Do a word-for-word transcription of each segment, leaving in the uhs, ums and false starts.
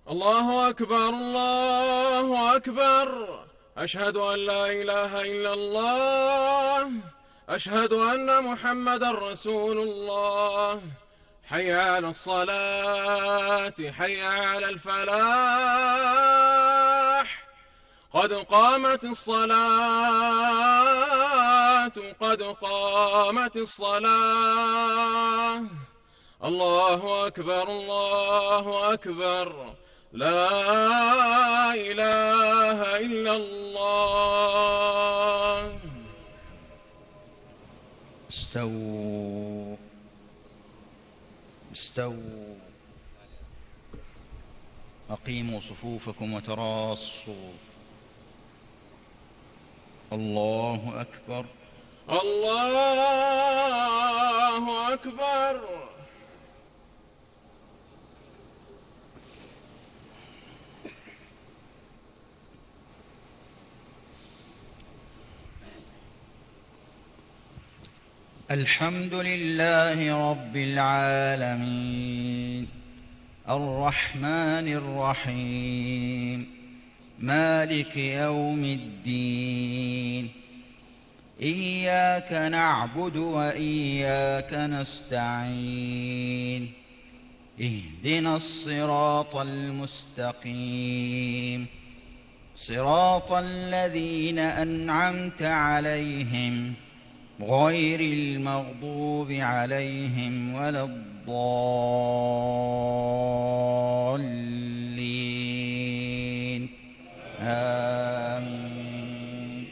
الله أكبر الله أكبر. أشهد أن لا إله إلا الله. أشهد أن محمدا رسول الله. حي على الصلاة، حي على الفلاح. قد قامت الصلاة، قد قامت الصلاة. الله أكبر الله أكبر. لا إله إلا الله. استووا استووا أقيموا صفوفكم وتراصوا. الله أكبر الله أكبر. الحمد لله رب العالمين، الرحمن الرحيم، مالك يوم الدين. إياك نعبد وإياك نستعين. اهدنا الصراط المستقيم، صراط الذين أنعمت عليهم غير المغضوب عليهم ولا الضالين. آمين.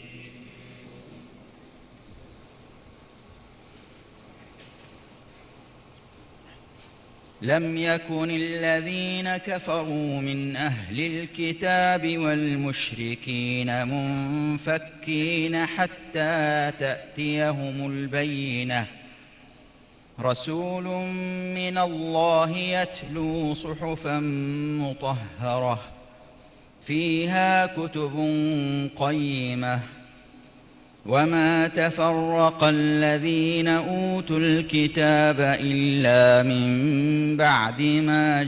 لم يكن الذين كفروا من أهل الكتاب والمشركين منفكين حتى تأتيهم البينة. رسول من الله يتلو صحفا مطهرة فيها كتب قيمة. وما تفرق الذين أوتوا الكتاب إلا من بعد ما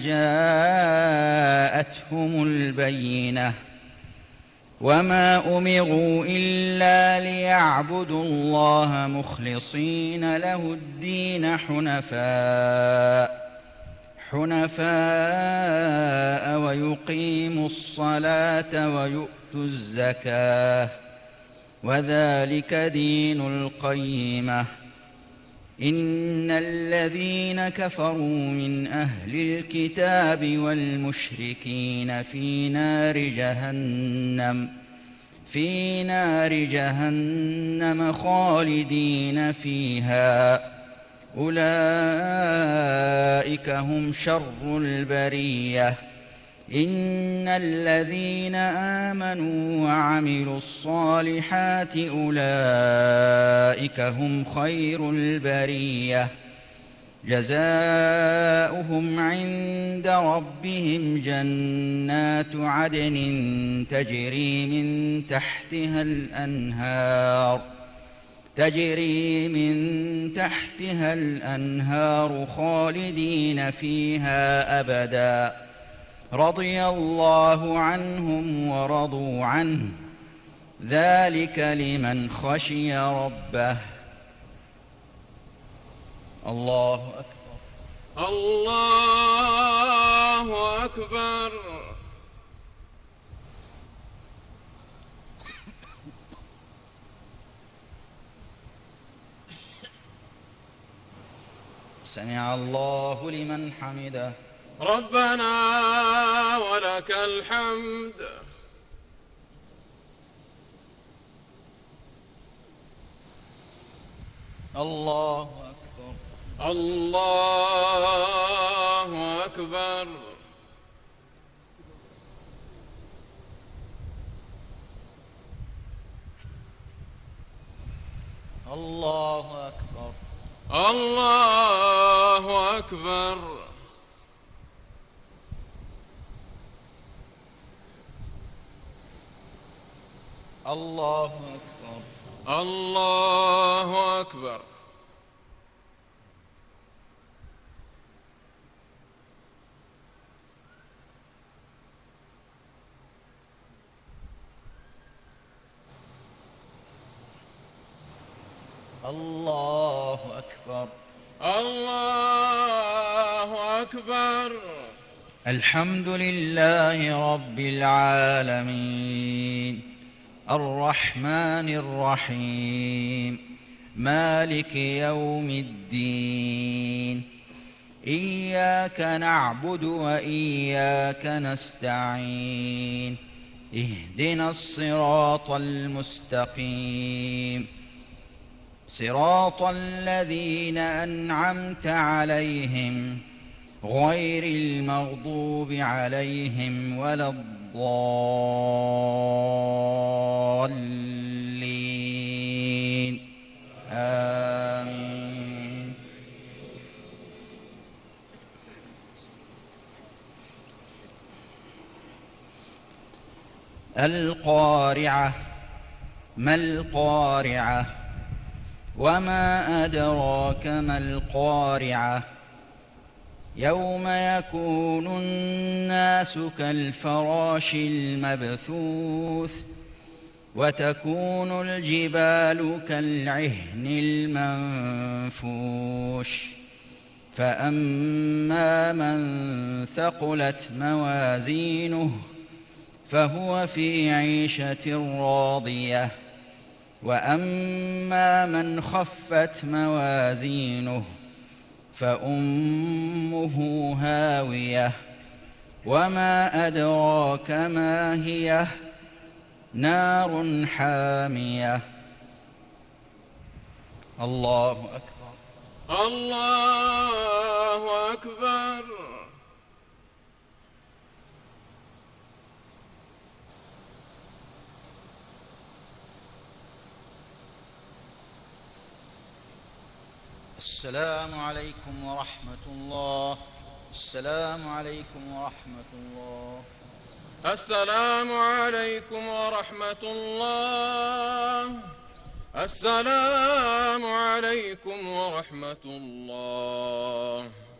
جاءتهم البينة. وما أمروا إلا ليعبدوا الله مخلصين له الدين حنفاء حنفاء ويقيموا الصلاة ويؤتوا الزكاة، وذلك دين القيمة. إن الذين كفروا من أهل الكتاب والمشركين في نار جهنم في نار جهنم خالدين فيها. أولئك هم شر البرية. إن الذين آمنوا وعملوا الصالحات أولئك هم خير البرية. جزاؤهم عند ربهم جنات عدن تجري من تحتها الأنهار تجري من تحتها الأنهار خالدين فيها أبدا. رضي الله عنهم ورضوا عنه، ذلك لمن خشي ربه. الله أكبر الله أكبر. سمع الله لمن حمده. ربنا ولك الحمد. الله أكبر الله أكبر. الله أكبر الله أكبر. الله أكبر الله أكبر. الله أكبر. الله أكبر. الحمد لله رب العالمين الرحمن الرحيم مالك يوم الدين إياك نعبد وإياك نستعين اهدنا الصراط المستقيم صراط الذين أنعمت عليهم غير المغضوب عليهم ولا الضالين آمين. القارعة. ما القارعة؟ وما أدراك ما القارعة؟ يوم يكون الناس كالفراش المبثوث وتكون الجبال كالعهن المنفوش فأما من ثقلت موازينه فهو في عيشة راضية وأما من خفت موازينه فأمه هاوية وما أدراك ما هي نار حامية. الله أكبر. الله أكبر. السلام عليكم ورحمة الله. السلام عليكم ورحمة الله. السلام عليكم ورحمة الله. السلام عليكم ورحمة الله.